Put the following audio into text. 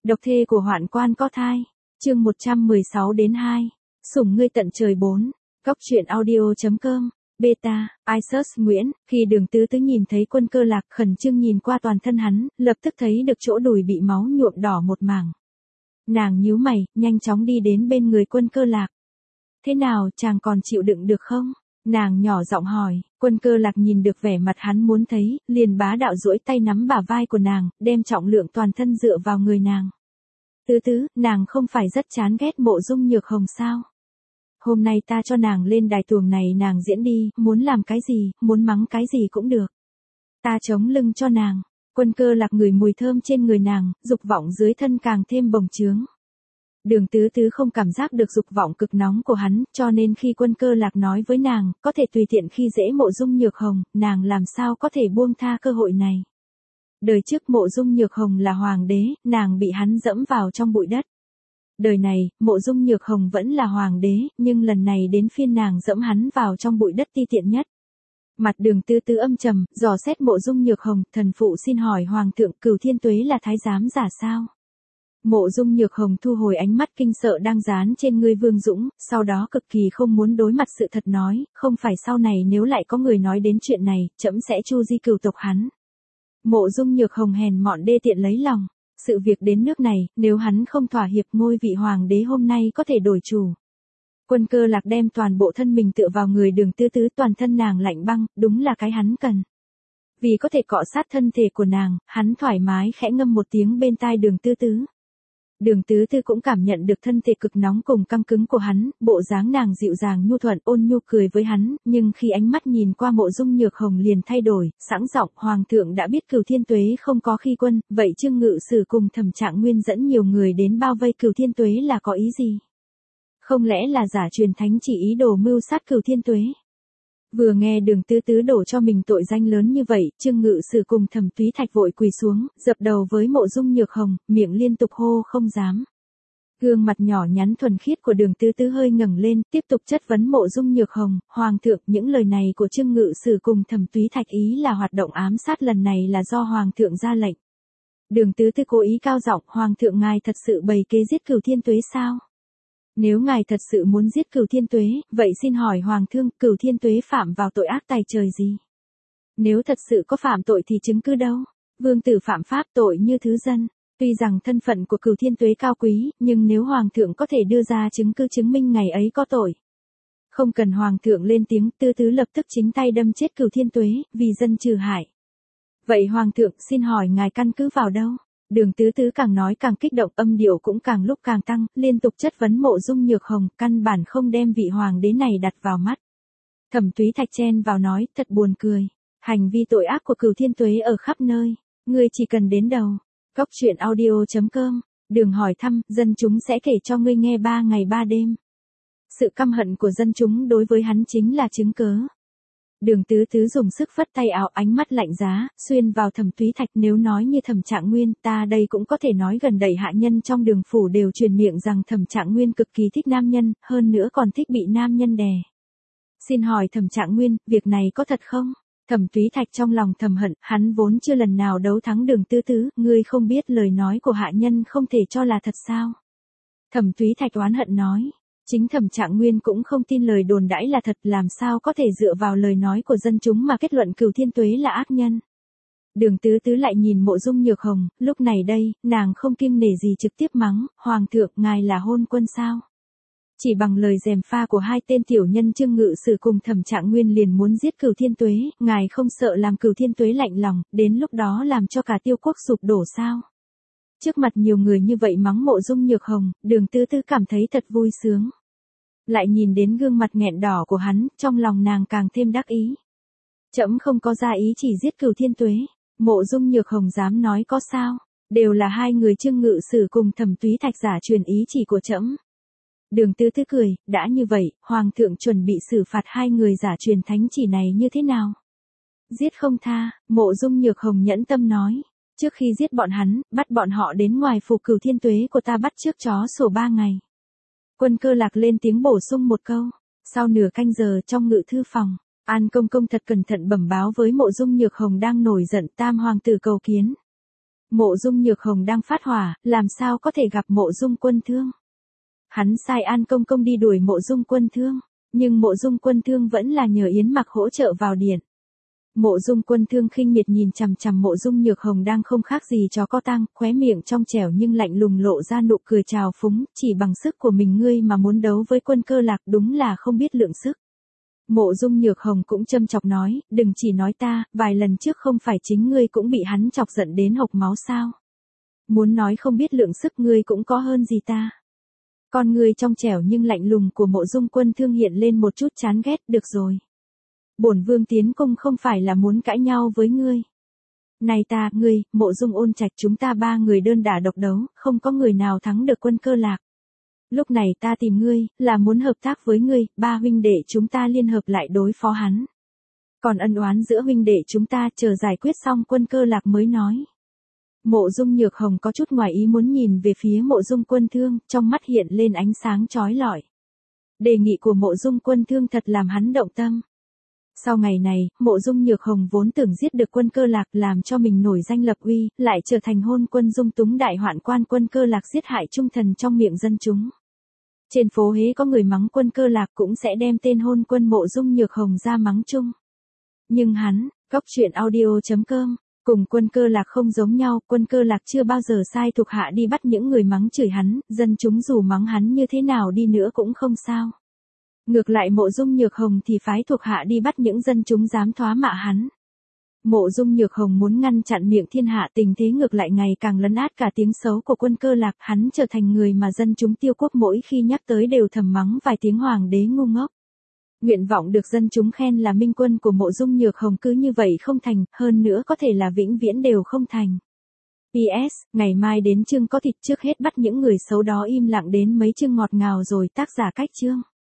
Độc thê của hoạn quan có thai. Chương 116 đến 2. Sủng ngươi tận trời 4. Góc truyện audio.com. Beta, Isus Nguyễn, khi Đường Tứ Tứ nhìn thấy Quân Cơ Lạc khẩn trương nhìn qua toàn thân hắn, lập tức thấy được chỗ đùi bị máu nhuộm đỏ một mảng. Nàng nhíu mày, nhanh chóng đi đến bên người Quân Cơ Lạc. Thế nào, chàng còn chịu đựng được không? Nàng nhỏ giọng hỏi. Quân Cơ Lạc nhìn được vẻ mặt hắn muốn thấy, liền bá đạo duỗi tay nắm bả vai của nàng, đem trọng lượng toàn thân dựa vào người nàng. Tứ Tứ, nàng không phải rất chán ghét Mộ Dung Nhược Hồng sao? Hôm nay ta cho nàng lên đài tuồng này nàng diễn đi, muốn làm cái gì, muốn mắng cái gì cũng được. Ta chống lưng cho nàng. Quân Cơ Lạc ngửi mùi thơm trên người nàng, dục vọng dưới thân càng thêm bồng chướng. Đường Tứ Tứ không cảm giác được dục vọng cực nóng của hắn, cho nên khi Quân Cơ Lạc nói với nàng, có thể tùy tiện khi dễ Mộ Dung Nhược Hồng, nàng làm sao có thể buông tha cơ hội này. Đời trước Mộ Dung Nhược Hồng là hoàng đế, nàng bị hắn dẫm vào trong bụi đất. Đời này, Mộ Dung Nhược Hồng vẫn là hoàng đế, nhưng lần này đến phiên nàng dẫm hắn vào trong bụi đất ti tiện nhất. Mặt Đường Tứ Tứ âm trầm, dò xét Mộ Dung Nhược Hồng, thần phụ xin hỏi hoàng thượng, Cửu Thiên Tuế là thái giám giả sao? Mộ Dung Nhược Hồng thu hồi ánh mắt kinh sợ đang dán trên người Vương Dũng, sau đó cực kỳ không muốn đối mặt sự thật nói, không phải sau này nếu lại có người nói đến chuyện này, trẫm sẽ chu di cửu tộc hắn. Mộ Dung Nhược Hồng hèn mọn đê tiện lấy lòng. Sự việc đến nước này, nếu hắn không thỏa hiệp ngôi vị hoàng đế hôm nay có thể đổi chủ. Quân Cơ Lạc đem toàn bộ thân mình tựa vào người Đường Tứ Tứ, toàn thân nàng lạnh băng, đúng là cái hắn cần. Vì có thể cọ sát thân thể của nàng, hắn thoải mái khẽ ngâm một tiếng bên tai Đường Tứ Tứ. Đường Tứ Tứ cũng cảm nhận được thân thể cực nóng cùng căng cứng của hắn, bộ dáng nàng dịu dàng nhu thuận ôn nhu cười với hắn, nhưng khi ánh mắt nhìn qua Mộ Dung Nhược Hồng liền thay đổi, sẵn giọng, hoàng thượng đã biết Cửu Thiên Tuế không có khi quân, vậy Trương Ngự Sử cùng Thẩm Trạng Nguyên dẫn nhiều người đến bao vây Cửu Thiên Tuế là có ý gì? Không lẽ là giả truyền thánh chỉ ý đồ mưu sát Cửu Thiên Tuế? Vừa nghe Đường Tứ Tứ đổ cho mình tội danh lớn như vậy, Trương Ngự Sử cùng Thẩm Túy Thạch vội quỳ xuống, dập đầu với Mộ Dung Nhược Hồng, miệng liên tục hô không dám. Gương mặt nhỏ nhắn thuần khiết của Đường Tứ Tứ hơi ngẩng lên, tiếp tục chất vấn Mộ Dung Nhược Hồng, hoàng thượng, những lời này của Trương Ngự Sử cùng Thẩm Túy Thạch ý là hoạt động ám sát lần này là do hoàng thượng ra lệnh. Đường Tứ Tứ cố ý cao giọng, hoàng thượng ngài thật sự bày kế giết Cửu Thiên Tuế sao? Nếu ngài thật sự muốn giết Cửu Thiên Tuế, vậy xin hỏi hoàng thượng, Cửu Thiên Tuế phạm vào tội ác tày trời gì? Nếu thật sự có phạm tội thì chứng cứ đâu? Vương tử phạm pháp tội như thứ dân. Tuy rằng thân phận của Cửu Thiên Tuế cao quý, nhưng nếu hoàng thượng có thể đưa ra chứng cứ chứng minh ngày ấy có tội. Không cần hoàng thượng lên tiếng, Tứ Tứ lập tức chính tay đâm chết Cửu Thiên Tuế, vì dân trừ hại. Vậy hoàng thượng, xin hỏi ngài căn cứ vào đâu? Đường Tứ Tứ càng nói càng kích động, âm điệu cũng càng lúc càng tăng, liên tục chất vấn Mộ Dung Nhược Hồng, căn bản không đem vị hoàng đế này đặt vào mắt. Thẩm Túy Thạch chen vào nói, thật buồn cười. Hành vi tội ác của Cửu Thiên Tuế ở khắp nơi. Ngươi chỉ cần đến đầu. Góc truyện audio.com. Đường hỏi thăm, dân chúng sẽ kể cho ngươi nghe 3 ngày 3 đêm. Sự căm hận của dân chúng đối với hắn chính là chứng cớ. Đường Tứ Tứ dùng sức phất tay áo, ánh mắt lạnh giá, xuyên vào Thẩm Túy Thạch, nếu nói như Thẩm Trạng Nguyên, ta đây cũng có thể nói gần đầy hạ nhân trong Đường phủ đều truyền miệng rằng Thẩm Trạng Nguyên cực kỳ thích nam nhân, hơn nữa còn thích bị nam nhân đè. Xin hỏi Thẩm Trạng Nguyên, việc này có thật không? Thẩm Túy Thạch trong lòng thầm hận, hắn vốn chưa lần nào đấu thắng Đường Tứ Tứ, ngươi không biết lời nói của hạ nhân không thể cho là thật sao? Thẩm Túy Thạch oán hận nói. Chính Thẩm Trạng Nguyên cũng không tin lời đồn đãi là thật, làm sao có thể dựa vào lời nói của dân chúng mà kết luận Cửu Thiên Tuế là ác nhân. Đường Tứ Tứ lại nhìn Mộ Dung Nhược Hồng, lúc này đây, nàng không kiêng nể gì trực tiếp mắng, hoàng thượng, ngài là hôn quân sao? Chỉ bằng lời gièm pha của hai tên tiểu nhân Trương Ngự Sử cùng Thẩm Trạng Nguyên liền muốn giết Cửu Thiên Tuế, ngài không sợ làm Cửu Thiên Tuế lạnh lòng, đến lúc đó làm cho cả Tiêu quốc sụp đổ sao? Trước mặt nhiều người như vậy mắng Mộ Dung Nhược Hồng, Đường Tứ Tứ cảm thấy thật vui sướng. Lại nhìn đến gương mặt nghẹn đỏ của hắn, trong lòng nàng càng thêm đắc ý. Trẫm không có ra ý chỉ giết Cửu Thiên Tuế. Mộ Dung Nhược Hồng dám nói có sao? Đều là hai người Trương Ngự Sử cùng Thẩm Túy Thạch giả truyền ý chỉ của trẫm. Đường Tứ Tứ cười, đã như vậy, hoàng thượng chuẩn bị xử phạt hai người giả truyền thánh chỉ này như thế nào? Giết không tha, Mộ Dung Nhược Hồng nhẫn tâm nói. Trước khi giết bọn hắn, bắt bọn họ đến ngoài phủ Cửu Thiên Tuế của ta bắt trước chó sổ 3 ngày. Quân Cơ Lạc lên tiếng bổ sung một câu. Sau nửa canh giờ trong ngự thư phòng, An Công Công thật cẩn thận bẩm báo với Mộ Dung Nhược Hồng đang nổi giận, tam hoàng tử cầu kiến. Mộ Dung Nhược Hồng đang phát hỏa, làm sao có thể gặp Mộ Dung Quân Thương. Hắn sai An Công Công đi đuổi Mộ Dung Quân Thương, nhưng Mộ Dung Quân Thương vẫn là nhờ Yến Mặc hỗ trợ vào điện. Mộ Dung Quân Thương khinh miệt nhìn chằm chằm Mộ Dung Nhược Hồng đang không khác gì chó có tang, khóe miệng trong trẻo nhưng lạnh lùng lộ ra nụ cười trào phúng, chỉ bằng sức của mình ngươi mà muốn đấu với Quân Cơ Lạc đúng là không biết lượng sức. Mộ Dung Nhược Hồng cũng châm chọc nói, đừng chỉ nói ta, vài lần trước không phải chính ngươi cũng bị hắn chọc giận đến hộc máu sao. Muốn nói không biết lượng sức ngươi cũng có hơn gì ta. Con ngươi trong trẻo nhưng lạnh lùng của Mộ Dung Quân Thương hiện lên một chút chán ghét, được rồi. Bổn vương tiến cung không phải là muốn cãi nhau với ngươi. Này ta, ngươi, Mộ Dung Ôn Trạch chúng ta ba người đơn đả độc đấu, không có người nào thắng được Quân Cơ Lạc. Lúc này ta tìm ngươi, là muốn hợp tác với ngươi, ba huynh đệ chúng ta liên hợp lại đối phó hắn. Còn ân oán giữa huynh đệ chúng ta chờ giải quyết xong Quân Cơ Lạc mới nói. Mộ Dung Nhược Hồng có chút ngoài ý muốn nhìn về phía Mộ Dung Quân Thương, trong mắt hiện lên ánh sáng chói lọi. Đề nghị của Mộ Dung Quân Thương thật làm hắn động tâm. Sau ngày này, Mộ Dung Nhược Hồng vốn tưởng giết được Quân Cơ Lạc làm cho mình nổi danh lập uy, lại trở thành hôn quân dung túng đại hoạn quan Quân Cơ Lạc giết hại trung thần trong miệng dân chúng. Trên phố hễ có người mắng Quân Cơ Lạc cũng sẽ đem tên hôn quân Mộ Dung Nhược Hồng ra mắng chung. Nhưng hắn, Góc Truyện Audio.com, cùng Quân Cơ Lạc không giống nhau, Quân Cơ Lạc chưa bao giờ sai thuộc hạ đi bắt những người mắng chửi hắn, dân chúng dù mắng hắn như thế nào đi nữa cũng không sao. Ngược lại Mộ Dung Nhược Hồng thì phái thuộc hạ đi bắt những dân chúng dám thoá mạ hắn. Mộ Dung Nhược Hồng muốn ngăn chặn miệng thiên hạ, tình thế ngược lại ngày càng lấn át cả tiếng xấu của Quân Cơ Lạc, hắn trở thành người mà dân chúng Tiêu Quốc mỗi khi nhắc tới đều thầm mắng vài tiếng hoàng đế ngu ngốc. Nguyện vọng được dân chúng khen là minh quân của Mộ Dung Nhược Hồng cứ như vậy không thành, hơn nữa có thể là vĩnh viễn đều không thành. PS, ngày mai đến chương có thịt, trước hết bắt những người xấu đó im lặng đến mấy chương ngọt ngào rồi tác giả cách chương.